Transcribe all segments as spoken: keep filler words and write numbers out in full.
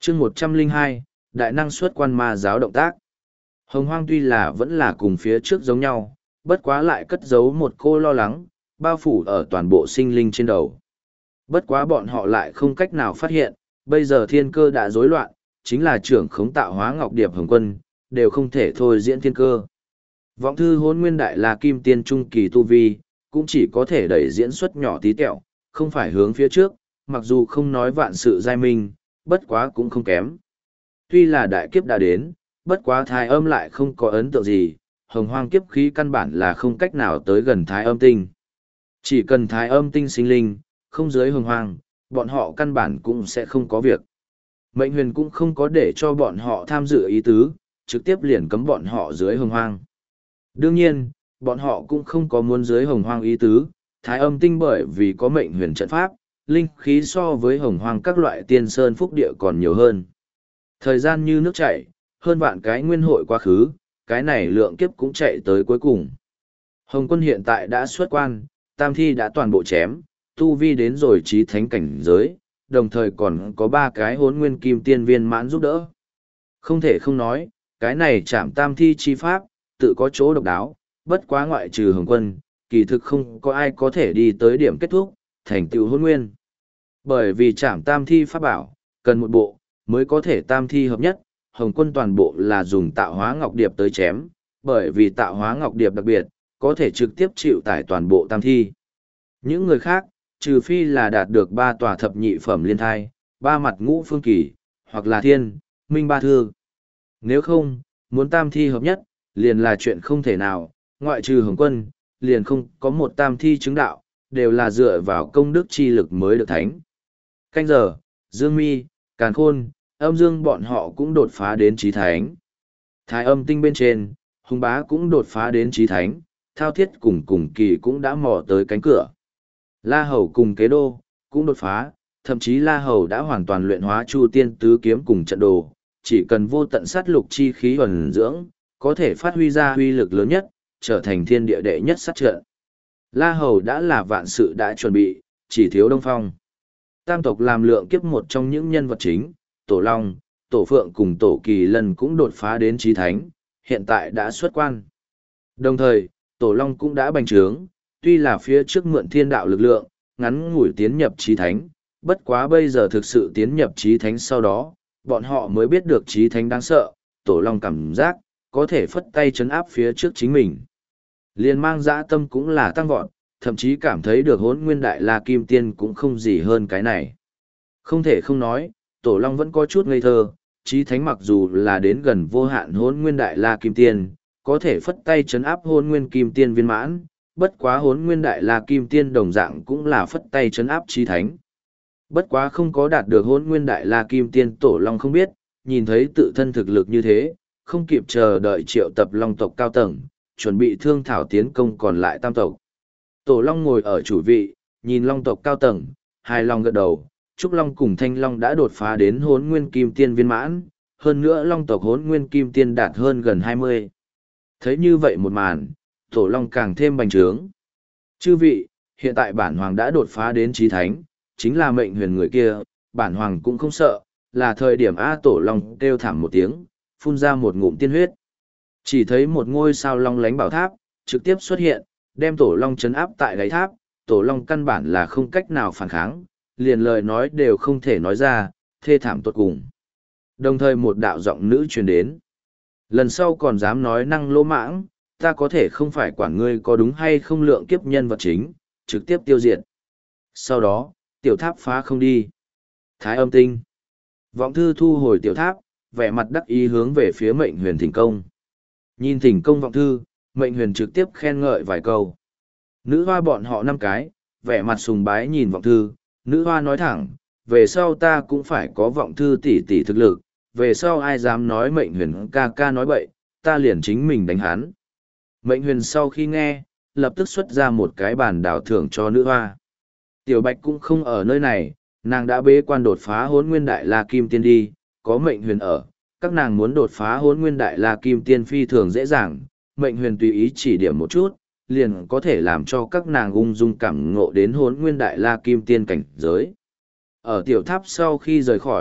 chương một trăm linh hai, đại năng xuất quan ma giáo động tác. Hồng hoang tuy là vẫn là cùng phía trước giống nhau, bất quá lại cất giấu một cô lo lắng, bao phủ ở toàn bộ sinh linh trên đầu. Bất quá bọn họ lại không cách nào phát hiện, bây giờ thiên cơ đã rối loạn, chính là trưởng khống tạo hóa ngọc điệp hồng quân, đều không thể thôi diễn thiên cơ. Vọng thư hốn nguyên đại là kim tiên trung kỳ tu vi, cũng chỉ có thể đẩy diễn xuất nhỏ tí tẹo, không phải hướng phía trước, mặc dù không nói vạn sự giai minh, bất quá cũng không kém. Tuy là đại kiếp đã đến, bất quá thái âm lại không có ấn tượng gì, hồng hoang kiếp khí căn bản là không cách nào tới gần thái âm tinh. Chỉ cần thái âm tinh sinh linh, không dưới hồng hoang, bọn họ căn bản cũng sẽ không có việc. Mệnh huyền cũng không có để cho bọn họ tham dự ý tứ, trực tiếp liền cấm bọn họ dưới hồng hoang. Đương nhiên, bọn họ cũng không có muốn dưới hồng hoang ý tứ, thái âm tinh bởi vì có mệnh huyền trận pháp, linh khí so với hồng hoang các loại tiên sơn phúc địa còn nhiều hơn. Thời gian như nước chảy, hơn vạn cái nguyên hội quá khứ, cái này lượng kiếp cũng chạy tới cuối cùng. Hồng quân hiện tại đã xuất quan, tam thi đã toàn bộ chém, tu vi đến rồi trí thánh cảnh giới, đồng thời còn có ba cái hốn nguyên kim tiên viên mãn giúp đỡ. Không thể không nói, cái này chạm tam thi chi pháp, tự có chỗ độc đáo, bất quá ngoại trừ hồng quân, kỳ thực không có ai có thể đi tới điểm kết thúc, thành tựu hôn nguyên. Bởi vì chạm tam thi pháp bảo, cần một bộ, mới có thể tam thi hợp nhất, hồng quân toàn bộ là dùng tạo hóa ngọc điệp tới chém, bởi vì tạo hóa ngọc điệp đặc biệt, có thể trực tiếp chịu tải toàn bộ tam thi. Những người khác, trừ phi là đạt được ba tòa thập nhị phẩm liên thai, ba mặt ngũ phương kỳ, hoặc là thiên, minh ba thư. Nếu không, muốn tam thi hợp nhất, liền là chuyện không thể nào, ngoại trừ hồng quân, liền không có một tam thi chứng đạo, đều là dựa vào công đức chi lực mới được thánh. Canh giờ, Dương Mi, Càn Khôn, âm dương bọn họ cũng đột phá đến trí thánh. Thái âm tinh bên trên, hùng bá cũng đột phá đến trí thánh, thao thiết cùng cùng kỳ cũng đã mò tới cánh cửa. La Hầu cùng kế đô, cũng đột phá, thậm chí La Hầu đã hoàn toàn luyện hóa Chu Tiên Tứ Kiếm cùng trận đồ, chỉ cần vô tận sát lục chi khí huẩn dưỡng, có thể phát huy ra huy lực lớn nhất, trở thành thiên địa đệ nhất sát trận. La Hầu đã là vạn sự đã chuẩn bị, chỉ thiếu Đông Phong. Tam tộc làm lượng kiếp một trong những nhân vật chính, Tổ Long, Tổ Phượng cùng Tổ Kỳ Lân cũng đột phá đến trí thánh, hiện tại đã xuất quan. Đồng thời, Tổ Long cũng đã bành trướng, tuy là phía trước mượn thiên đạo lực lượng, ngắn ngủi tiến nhập trí thánh, bất quá bây giờ thực sự tiến nhập trí thánh sau đó, bọn họ mới biết được trí thánh đáng sợ, Tổ Long cảm giác, có thể phất tay chấn áp phía trước chính mình. Liên mang dã tâm cũng là tăng vọt, thậm chí cảm thấy được hốn nguyên đại la kim tiên cũng không gì hơn cái này. Không thể không nói, Tổ Long vẫn có chút ngây thơ, trí thánh mặc dù là đến gần vô hạn hốn nguyên đại la kim tiên, có thể phất tay chấn áp hốn nguyên kim tiên viên mãn, bất quá hốn nguyên đại la kim tiên đồng dạng cũng là phất tay chấn áp trí thánh. Bất quá không có đạt được hốn nguyên đại la kim tiên Tổ Long không biết, nhìn thấy tự thân thực lực như thế, không kịp chờ đợi triệu tập long tộc cao tầng, chuẩn bị thương thảo tiến công còn lại tam tộc. Tổ Long ngồi ở chủ vị, nhìn long tộc cao tầng, hài lòng gật đầu, Trúc Long cùng Thanh Long đã đột phá đến hốn nguyên kim tiên viên mãn, hơn nữa long tộc hốn nguyên kim tiên đạt hơn gần hai mươi. Thấy như vậy một màn, Tổ Long càng thêm bành trướng. Chư vị, hiện tại bản hoàng đã đột phá đến trí thánh, chính là mệnh huyền người kia, bản hoàng cũng không sợ, là thời điểm A Tổ Long kêu thảm một tiếng, phun ra một ngụm tiên huyết. Chỉ thấy một ngôi sao long lánh bảo tháp, trực tiếp xuất hiện, đem Tổ Long chấn áp tại đáy tháp, Tổ Long căn bản là không cách nào phản kháng, liền lời nói đều không thể nói ra, thê thảm tột cùng. Đồng thời một đạo giọng nữ truyền đến. Lần sau còn dám nói năng lỗ mãng, ta có thể không phải quản ngươi có đúng hay không lượng kiếp nhân vật chính, trực tiếp tiêu diệt. Sau đó, tiểu tháp phá không đi. Thái âm tinh. Vọng thư thu hồi tiểu tháp, vẻ mặt đắc ý hướng về phía mệnh huyền thỉnh công. Nhìn thỉnh công vọng thư, mệnh huyền trực tiếp khen ngợi vài câu. Nữ hoa bọn họ năm cái, vẻ mặt sùng bái nhìn vọng thư, nữ hoa nói thẳng, về sau ta cũng phải có vọng thư tỷ tỷ thực lực, về sau ai dám nói mệnh huyền ca ca nói bậy, ta liền chính mình đánh hắn. Mệnh huyền sau khi nghe, lập tức xuất ra một cái bàn đảo thưởng cho nữ hoa. Tiểu Bạch cũng không ở nơi này, nàng đã bế quan đột phá hốn nguyên đại la kim tiên đi, có mệnh huyền ở, các nàng muốn đột phá hốn nguyên đại la kim tiên phi thường dễ dàng, mệnh huyền tùy ý chỉ điểm một chút, liền có thể làm cho các nàng ung dung cảm ngộ đến hốn nguyên đại la kim tiên cảnh giới. Ở tiểu tháp sau khi rời khỏi,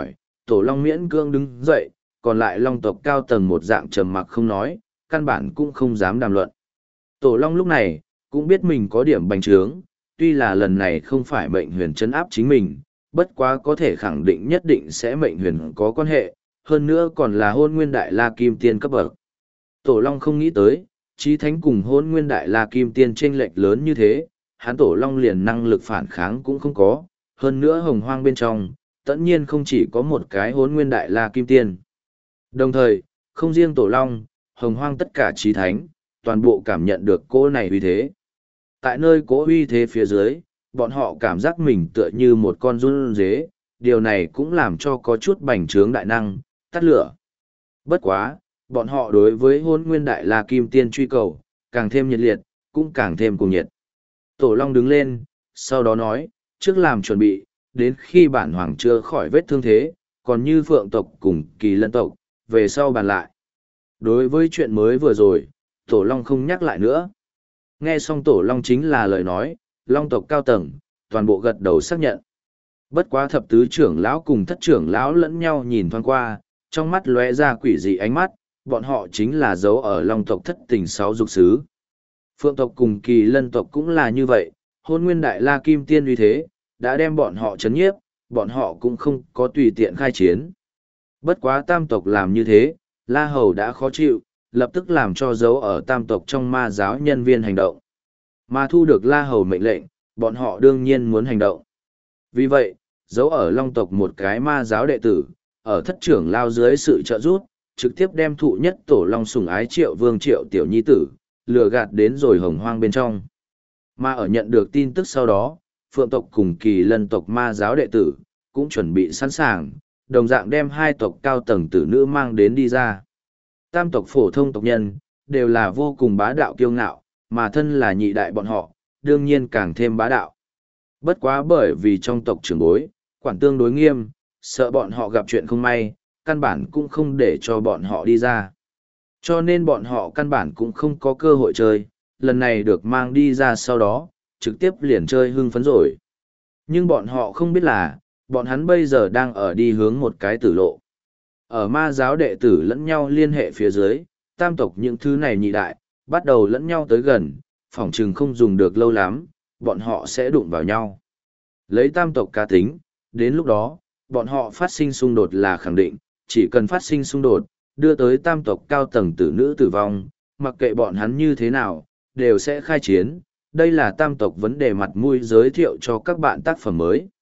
Tổ Long miễn cưỡng đứng dậy, còn lại Long tộc cao tầng một dạng trầm mặc không nói, căn bản cũng không dám đàm luận. Tổ Long lúc này, cũng biết mình có điểm bành trướng, tuy là lần này không phải mệnh huyền chấn áp chính mình, bất quá có thể khẳng định nhất định sẽ mệnh huyền có quan hệ, hơn nữa còn là hôn nguyên đại la kim tiên cấp bậc. Tổ Long không nghĩ tới, Chí Thánh cùng hôn nguyên đại la kim tiên chênh lệch lớn như thế, hắn Tổ Long liền năng lực phản kháng cũng không có, hơn nữa hồng hoang bên trong, tất nhiên không chỉ có một cái hôn nguyên đại la kim tiên. Đồng thời, không riêng Tổ Long, hồng hoang tất cả Chí Thánh, toàn bộ cảm nhận được cỗ này uy thế. Tại nơi cỗ uy thế phía dưới, bọn họ cảm giác mình tựa như một con run dế, điều này cũng làm cho có chút bành trướng đại năng, tắt lửa. Bất quá, bọn họ đối với hôn nguyên đại la kim tiên truy cầu, càng thêm nhiệt liệt, cũng càng thêm cùng nhiệt. Tổ Long đứng lên, sau đó nói, trước làm chuẩn bị, đến khi bản hoàng chưa khỏi vết thương thế, còn như phượng tộc cùng kỳ lân tộc, về sau bàn lại. Đối với chuyện mới vừa rồi, Tổ Long không nhắc lại nữa. Nghe xong Tổ Long chính là lời nói, Long tộc cao tầng, toàn bộ gật đầu xác nhận. Bất quá thập tứ trưởng lão cùng thất trưởng lão lẫn nhau nhìn thoáng qua, trong mắt lóe ra quỷ dị ánh mắt, bọn họ chính là dấu ở Long tộc thất tình sáu dục sứ. Phượng tộc cùng kỳ lân tộc cũng là như vậy, hôn nguyên đại la kim tiên uy thế, đã đem bọn họ chấn nhiếp, bọn họ cũng không có tùy tiện khai chiến. Bất quá tam tộc làm như thế, La Hầu đã khó chịu, lập tức làm cho dấu ở tam tộc trong ma giáo nhân viên hành động. Mà thu được La Hầu mệnh lệnh, bọn họ đương nhiên muốn hành động. Vì vậy, dấu ở Long tộc một cái ma giáo đệ tử, ở thất trưởng lao dưới sự trợ giúp, trực tiếp đem thụ nhất tổ Long sủng ái Triệu Vương Triệu Tiểu Nhi Tử, lừa gạt đến rồi hồng hoang bên trong. Mà ở nhận được tin tức sau đó, Phượng tộc cùng Kỳ Lân tộc ma giáo đệ tử, cũng chuẩn bị sẵn sàng, đồng dạng đem hai tộc cao tầng tử nữ mang đến đi ra. Tam tộc phổ thông tộc nhân, đều là vô cùng bá đạo kiêu ngạo, mà thân là nhị đại bọn họ, đương nhiên càng thêm bá đạo. Bất quá bởi vì trong tộc trưởng bối, quản tương đối nghiêm, sợ bọn họ gặp chuyện không may, căn bản cũng không để cho bọn họ đi ra. Cho nên bọn họ căn bản cũng không có cơ hội chơi, lần này được mang đi ra sau đó, trực tiếp liền chơi hưng phấn rồi. Nhưng bọn họ không biết là, bọn hắn bây giờ đang ở đi hướng một cái tử lộ. Ở ma giáo đệ tử lẫn nhau liên hệ phía dưới, tam tộc những thứ này nhị đại, bắt đầu lẫn nhau tới gần, phỏng chừng không dùng được lâu lắm, bọn họ sẽ đụng vào nhau. Lấy tam tộc cá tính, đến lúc đó, bọn họ phát sinh xung đột là khẳng định, chỉ cần phát sinh xung đột, đưa tới tam tộc cao tầng tử nữ tử vong, mặc kệ bọn hắn như thế nào, đều sẽ khai chiến. Đây là tam tộc vấn đề mặt mũi giới thiệu cho các bạn tác phẩm mới.